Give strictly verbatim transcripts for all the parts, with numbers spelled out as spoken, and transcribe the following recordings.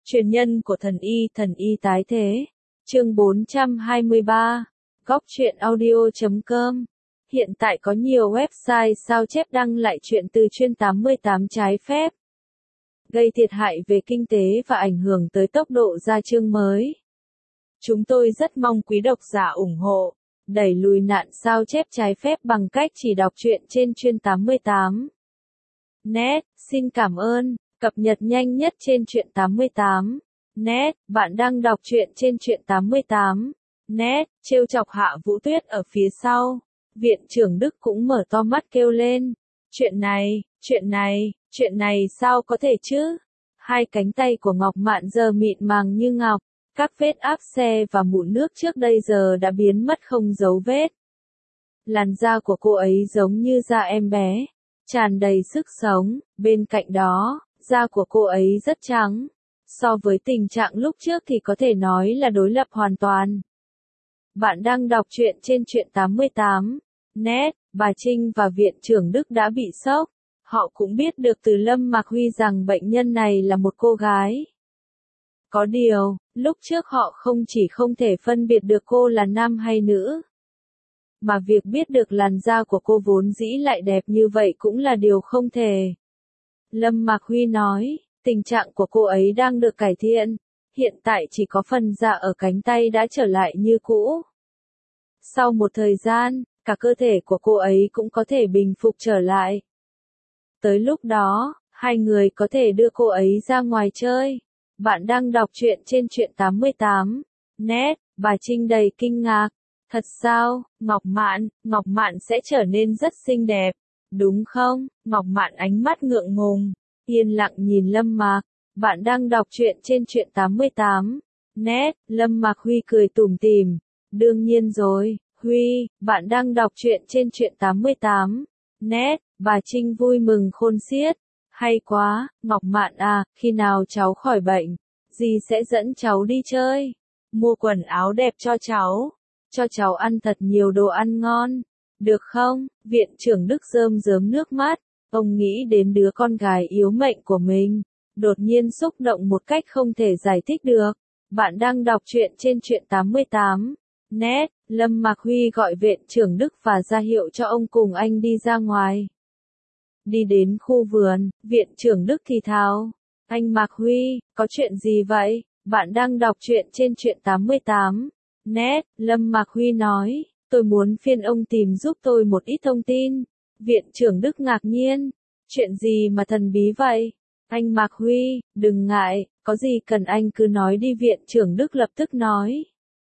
Truyền nhân của thần y, thần y tái thế. Chương bốn trăm hai mươi ba. Góc truyện audio chấm com. Hiện tại có nhiều website sao chép đăng lại truyện từ chuyên tám mươi tám trái phép, gây thiệt hại về kinh tế và ảnh hưởng tới tốc độ ra chương mới. Chúng tôi rất mong quý độc giả ủng hộ, đẩy lùi nạn sao chép trái phép bằng cách chỉ đọc truyện trên chuyên tám mươi tám. Net, xin cảm ơn. Cập nhật nhanh nhất trên truyện tám mươi tám. Net, bạn đang đọc truyện trên truyện tám mươi tám. Net, trêu chọc Hạ Vũ Tuyết ở phía sau. Viện trưởng Đức cũng mở to mắt kêu lên. Chuyện này, chuyện này, chuyện này sao có thể chứ? Hai cánh tay của Ngọc Mạn giờ mịn màng như ngọc. Các vết áp xe và mụn nước trước đây giờ đã biến mất không dấu vết. Làn da của cô ấy giống như da em bé, tràn đầy sức sống. Bên cạnh đó, da của cô ấy rất trắng. So với tình trạng lúc trước thì có thể nói là đối lập hoàn toàn. Bạn đang đọc truyện trên truyện tám mươi tám. Net, bà Trinh và viện trưởng Đức đã bị sốc. Họ cũng biết được từ Lâm Mạc Huy rằng bệnh nhân này là một cô gái. Có điều, lúc trước họ không chỉ không thể phân biệt được cô là nam hay nữ, mà việc biết được làn da của cô vốn dĩ lại đẹp như vậy cũng là điều không thể. Lâm Mạc Huy nói, tình trạng của cô ấy đang được cải thiện, hiện tại chỉ có phần da ở cánh tay đã trở lại như cũ. Sau một thời gian, cả cơ thể của cô ấy cũng có thể bình phục trở lại. Tới lúc đó, hai người có thể đưa cô ấy ra ngoài chơi. Bạn đang đọc truyện trên truyện tám mươi tám. Net, bà Trinh đầy kinh ngạc. Thật sao, Ngọc Mạn, Ngọc Mạn sẽ trở nên rất xinh đẹp, đúng không? Ngọc Mạn ánh mắt ngượng ngùng, yên lặng nhìn Lâm Mạc. Bạn đang đọc truyện trên truyện tám mươi tám. Net, Lâm Mạc Huy cười tủm tỉm. Đương nhiên rồi, Huy, bạn đang đọc truyện trên truyện tám mươi tám. Net, bà Trinh vui mừng khôn xiết. Hay quá, Ngọc Mạn à, khi nào cháu khỏi bệnh, dì sẽ dẫn cháu đi chơi, mua quần áo đẹp cho cháu, cho cháu ăn thật nhiều đồ ăn ngon, được không? Viện trưởng Đức rơm rớm nước mắt, ông nghĩ đến đứa con gái yếu mệnh của mình, đột nhiên xúc động một cách không thể giải thích được. Bạn đang đọc truyện trên truyện tám mươi tám. Net, Lâm Mạc Huy gọi viện trưởng Đức và ra hiệu cho ông cùng anh đi ra ngoài. Đi đến khu vườn, viện trưởng Đức thì thào. Anh Mạc Huy, có chuyện gì vậy? Bạn đang đọc truyện trên truyện tám mươi tám. Net, Lâm Mạc Huy nói, tôi muốn phiền ông tìm giúp tôi một ít thông tin. Viện trưởng Đức ngạc nhiên. Chuyện gì mà thần bí vậy? Anh Mạc Huy, đừng ngại, có gì cần anh cứ nói đi, viện trưởng Đức lập tức nói.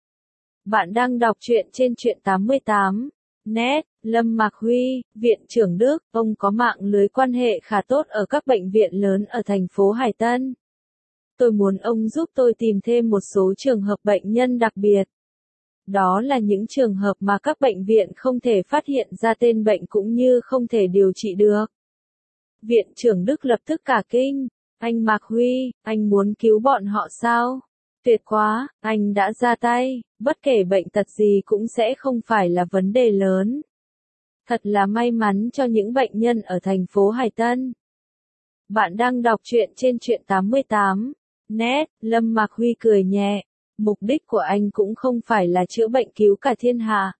Bạn đang đọc truyện trên truyện tám mươi tám. Net, Lâm Mạc Huy, viện trưởng Đức, ông có mạng lưới quan hệ khá tốt ở các bệnh viện lớn ở thành phố Hải Tân. Tôi muốn ông giúp tôi tìm thêm một số trường hợp bệnh nhân đặc biệt. Đó là những trường hợp mà các bệnh viện không thể phát hiện ra tên bệnh cũng như không thể điều trị được. Viện trưởng Đức lập tức cả kinh. Anh Mạc Huy, anh muốn cứu bọn họ sao? Tuyệt quá, anh đã ra tay, bất kể bệnh tật gì cũng sẽ không phải là vấn đề lớn. Thật là may mắn cho những bệnh nhân ở thành phố Hải Tân. Bạn đang đọc truyện trên truyện tám mươi tám. Net, Lâm Mạc Huy cười nhẹ. Mục đích của anh cũng không phải là chữa bệnh cứu cả thiên hạ.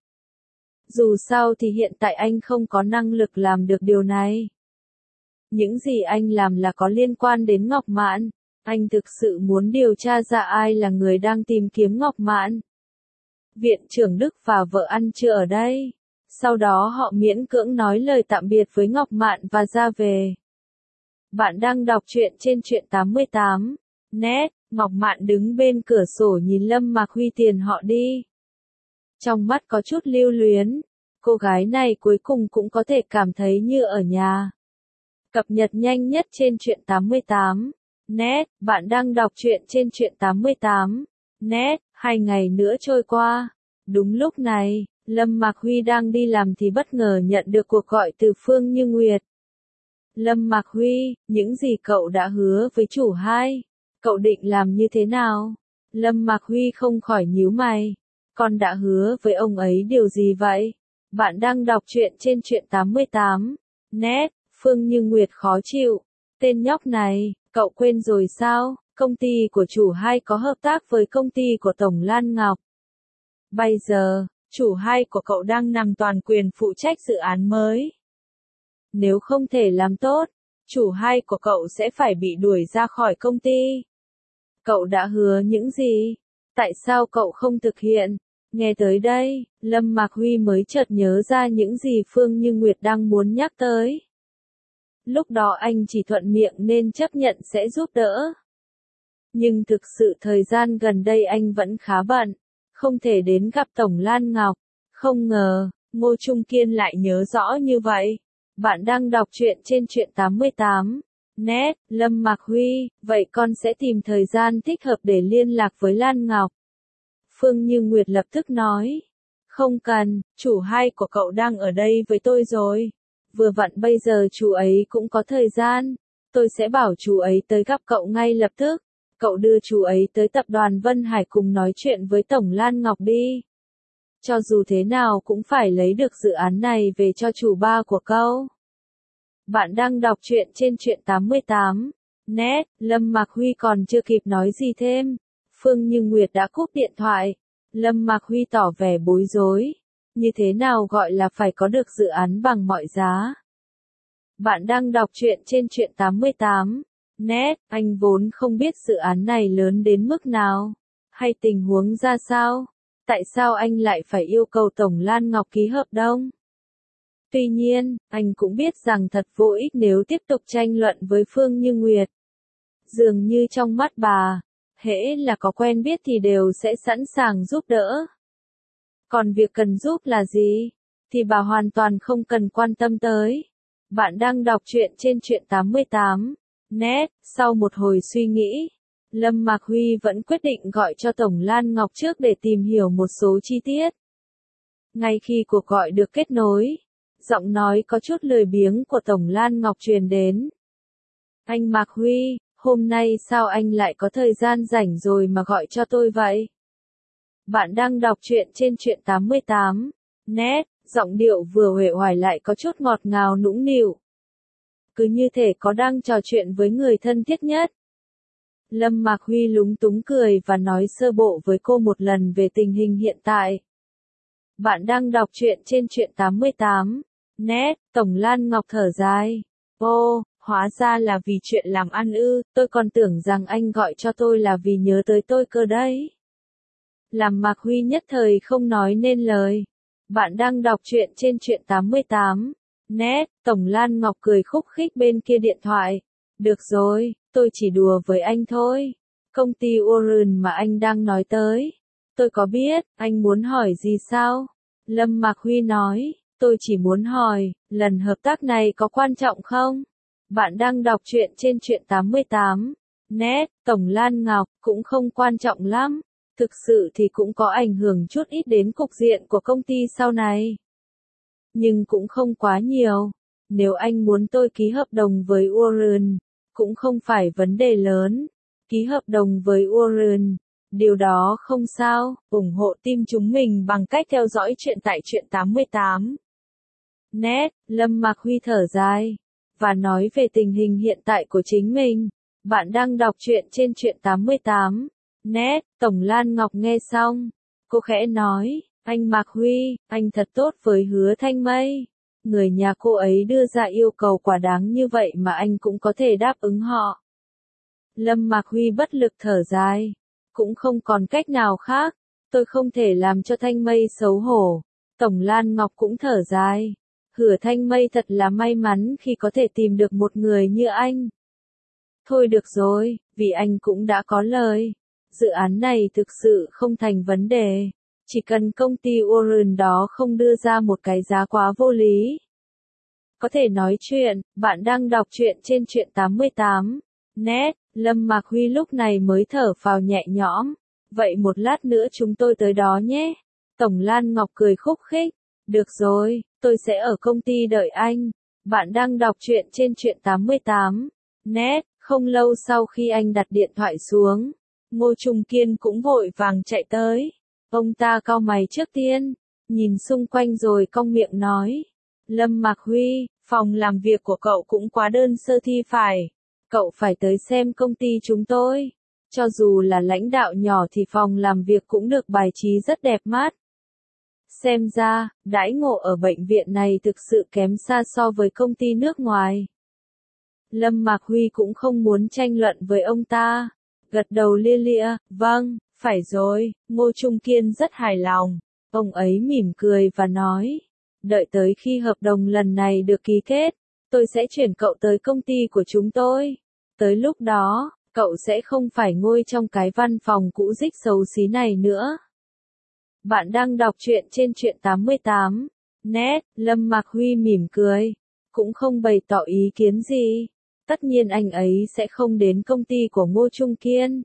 Dù sao thì hiện tại anh không có năng lực làm được điều này. Những gì anh làm là có liên quan đến Ngọc Mạn. Anh thực sự muốn điều tra ra ai là người đang tìm kiếm Ngọc Mạn. Viện trưởng Đức và vợ ăn trưa ở đây. Sau đó họ miễn cưỡng nói lời tạm biệt với Ngọc Mạn và ra về. Bạn đang đọc truyện trên truyện tám mươi tám. Net, Ngọc Mạn đứng bên cửa sổ nhìn Lâm Mạc Huy tiền họ đi. Trong mắt có chút lưu luyến. Cô gái này cuối cùng cũng có thể cảm thấy như ở nhà. Cập nhật nhanh nhất trên truyện tám mươi tám. Net, bạn đang đọc truyện trên truyện tám mươi tám. Net, hai ngày nữa trôi qua. Đúng lúc này, Lâm Mạc Huy đang đi làm thì bất ngờ nhận được cuộc gọi từ Phương Như Nguyệt. Lâm Mạc Huy, những gì cậu đã hứa với chủ hai, cậu định làm như thế nào? Lâm Mạc Huy không khỏi nhíu mày. Con đã hứa với ông ấy điều gì vậy? Bạn đang đọc truyện trên truyện tám mươi tám. Net, Phương Như Nguyệt khó chịu. Tên nhóc này, cậu quên rồi sao? Công ty của chủ hai có hợp tác với công ty của Tổng Lan Ngọc. Bây giờ, chủ hai của cậu đang nắm toàn quyền phụ trách dự án mới. Nếu không thể làm tốt, chủ hai của cậu sẽ phải bị đuổi ra khỏi công ty. Cậu đã hứa những gì? Tại sao cậu không thực hiện? Nghe tới đây, Lâm Mạc Huy mới chợt nhớ ra những gì Phương Như Nguyệt đang muốn nhắc tới. Lúc đó anh chỉ thuận miệng nên chấp nhận sẽ giúp đỡ. Nhưng thực sự thời gian gần đây anh vẫn khá bận, không thể đến gặp Tổng Lan Ngọc. Không ngờ, Ngô Trung Kiên lại nhớ rõ như vậy. Bạn đang đọc truyện trên truyện tám mươi tám. Net, Lâm Mạc Huy, vậy con sẽ tìm thời gian thích hợp để liên lạc với Lan Ngọc. Phương Như Nguyệt lập tức nói. Không cần, chủ hai của cậu đang ở đây với tôi rồi. Vừa vặn bây giờ chú ấy cũng có thời gian. Tôi sẽ bảo chú ấy tới gặp cậu ngay lập tức. Cậu đưa chú ấy tới tập đoàn Vân Hải cùng nói chuyện với Tổng Lan Ngọc đi. Cho dù thế nào cũng phải lấy được dự án này về cho chủ ba của cậu. Bạn đang đọc truyện trên truyện tám mươi tám. Net, Lâm Mạc Huy còn chưa kịp nói gì thêm. Phương Như Nguyệt đã cúp điện thoại. Lâm Mạc Huy tỏ vẻ bối rối. Như thế nào gọi là phải có được dự án bằng mọi giá? Bạn đang đọc truyện trên truyện tám mươi tám. Net, anh vốn không biết dự án này lớn đến mức nào. Hay tình huống ra sao? Tại sao anh lại phải yêu cầu Tổng Lan Ngọc ký hợp đồng? Tuy nhiên, anh cũng biết rằng thật vô ích nếu tiếp tục tranh luận với Phương Như Nguyệt. Dường như trong mắt bà, hễ là có quen biết thì đều sẽ sẵn sàng giúp đỡ. Còn việc cần giúp là gì? Thì bà hoàn toàn không cần quan tâm tới. Bạn đang đọc truyện trên truyện tám mươi tám. Net, sau một hồi suy nghĩ, Lâm Mạc Huy vẫn quyết định gọi cho Tổng Lan Ngọc trước để tìm hiểu một số chi tiết. Ngay khi cuộc gọi được kết nối, giọng nói có chút lười biếng của Tổng Lan Ngọc truyền đến. Anh Mạc Huy, hôm nay sao anh lại có thời gian rảnh rồi mà gọi cho tôi vậy? Bạn đang đọc truyện trên truyện tám mươi tám. Net, giọng điệu vừa uể oải lại có chút ngọt ngào nũng nịu. Cứ như thể có đang trò chuyện với người thân thiết nhất. Lâm Mạc Huy lúng túng cười và nói sơ bộ với cô một lần về tình hình hiện tại. Bạn đang đọc truyện trên truyện tám mươi tám. Net, Tổng Lan Ngọc thở dài. Ô, hóa ra là vì chuyện làm ăn ư, tôi còn tưởng rằng anh gọi cho tôi là vì nhớ tới tôi cơ đấy. Làm Mạc Huy nhất thời không nói nên lời. Bạn đang đọc truyện trên truyện tám mươi tám. Net, Tổng Lan Ngọc cười khúc khích bên kia điện thoại. Được rồi, tôi chỉ đùa với anh thôi. Công ty Orion mà anh đang nói tới. Tôi có biết, anh muốn hỏi gì sao? Lâm Mạc Huy nói, tôi chỉ muốn hỏi, lần hợp tác này có quan trọng không? Bạn đang đọc truyện trên truyện tám mươi tám. Net, Tổng Lan Ngọc, cũng không quan trọng lắm. Thực sự thì cũng có ảnh hưởng chút ít đến cục diện của công ty sau này. Nhưng cũng không quá nhiều. Nếu anh muốn tôi ký hợp đồng với Orion, cũng không phải vấn đề lớn. Ký hợp đồng với Orion, điều đó không sao. Ủng hộ team chúng mình bằng cách theo dõi truyện tại truyện tám mươi tám. Net, Lâm Mạc Huy thở dài và nói về tình hình hiện tại của chính mình. Bạn đang đọc truyện trên truyện tám mươi tám. Net, Tổng Lan Ngọc nghe xong, cô khẽ nói, anh Mạc Huy, anh thật tốt với Hứa Thanh Mây. Người nhà cô ấy đưa ra yêu cầu quả đáng như vậy mà anh cũng có thể đáp ứng họ. Lâm Mạc Huy bất lực thở dài, cũng không còn cách nào khác, tôi không thể làm cho Thanh Mây xấu hổ. Tổng Lan Ngọc cũng thở dài, Hứa Thanh Mây thật là may mắn khi có thể tìm được một người như anh. Thôi được rồi, vì anh cũng đã có lời. Dự án này thực sự không thành vấn đề. Chỉ cần công ty Orion đó không đưa ra một cái giá quá vô lý. Có thể nói chuyện, bạn đang đọc truyện trên truyện tám mươi tám. Net, Lâm Mạc Huy lúc này mới thở phào nhẹ nhõm. Vậy một lát nữa chúng tôi tới đó nhé. Tổng Lan Ngọc cười khúc khích. Được rồi, tôi sẽ ở công ty đợi anh. Bạn đang đọc truyện trên truyện tám mươi tám. Net, không lâu sau khi anh đặt điện thoại xuống, Ngô Trung Kiên cũng vội vàng chạy tới. Ông ta cau mày trước tiên, nhìn xung quanh rồi cong miệng nói. Lâm Mạc Huy, phòng làm việc của cậu cũng quá đơn sơ thi phải. Cậu phải tới xem công ty chúng tôi. Cho dù là lãnh đạo nhỏ thì phòng làm việc cũng được bài trí rất đẹp mắt. Xem ra, đãi ngộ ở bệnh viện này thực sự kém xa so với công ty nước ngoài. Lâm Mạc Huy cũng không muốn tranh luận với ông ta. Gật đầu lia lịa, vâng, phải rồi, Ngô Trung Kiên rất hài lòng. Ông ấy mỉm cười và nói, đợi tới khi hợp đồng lần này được ký kết, tôi sẽ chuyển cậu tới công ty của chúng tôi. Tới lúc đó, cậu sẽ không phải ngồi trong cái văn phòng cũ rích xấu xí này nữa. Bạn đang đọc truyện trên truyện tám mươi tám. Net, Lâm Mạc Huy mỉm cười, cũng không bày tỏ ý kiến gì. Tất nhiên anh ấy sẽ không đến công ty của Ngô Trung Kiên.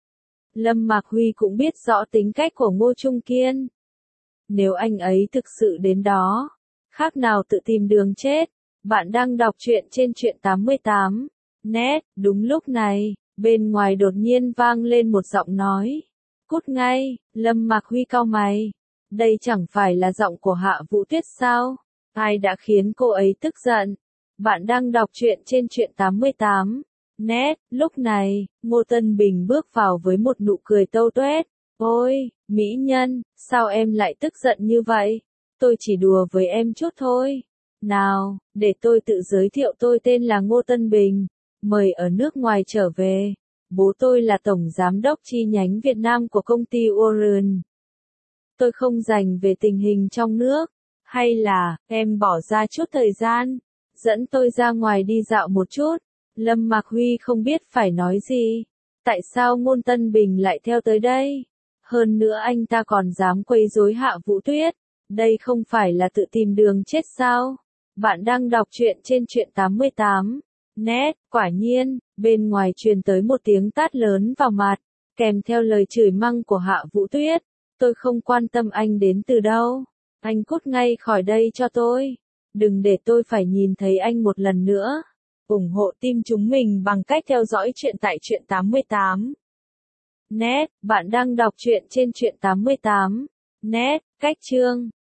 Lâm Mạc Huy cũng biết rõ tính cách của Ngô Trung Kiên. Nếu anh ấy thực sự đến đó, khác nào tự tìm đường chết. Bạn đang đọc truyện trên truyện tám mươi tám. Net, đúng lúc này, bên ngoài đột nhiên vang lên một giọng nói. Cút ngay, Lâm Mạc Huy cau mày. Đây chẳng phải là giọng của Hạ Vũ Tuyết sao? Ai đã khiến cô ấy tức giận? Bạn đang đọc truyện trên truyện tám mươi tám. Net, lúc này, Ngô Tân Bình bước vào với một nụ cười tâu tuét. Ôi, mỹ nhân, sao em lại tức giận như vậy? Tôi chỉ đùa với em chút thôi. Nào, để tôi tự giới thiệu, tôi tên là Ngô Tân Bình. Mời ở nước ngoài trở về. Bố tôi là tổng giám đốc chi nhánh Việt Nam của công ty Orion. Tôi không dành về tình hình trong nước. Hay là, em bỏ ra chút thời gian, dẫn tôi ra ngoài đi dạo một chút. Lâm Mạc Huy không biết phải nói gì. Tại sao Ngô Tân Bình lại theo tới đây? Hơn nữa anh ta còn dám quấy rối Hạ Vũ Tuyết. Đây không phải là tự tìm đường chết sao? Bạn đang đọc truyện trên truyện tám mươi tám. Net, quả nhiên, bên ngoài truyền tới một tiếng tát lớn vào mặt, kèm theo lời chửi mắng của Hạ Vũ Tuyết. Tôi không quan tâm anh đến từ đâu. Anh cút ngay khỏi đây cho tôi. Đừng để tôi phải nhìn thấy anh một lần nữa. ủng hộ team chúng mình bằng cách theo dõi truyện tại truyện tám mươi tám. Net, bạn đang đọc truyện trên truyện tám mươi tám. Net, cách chương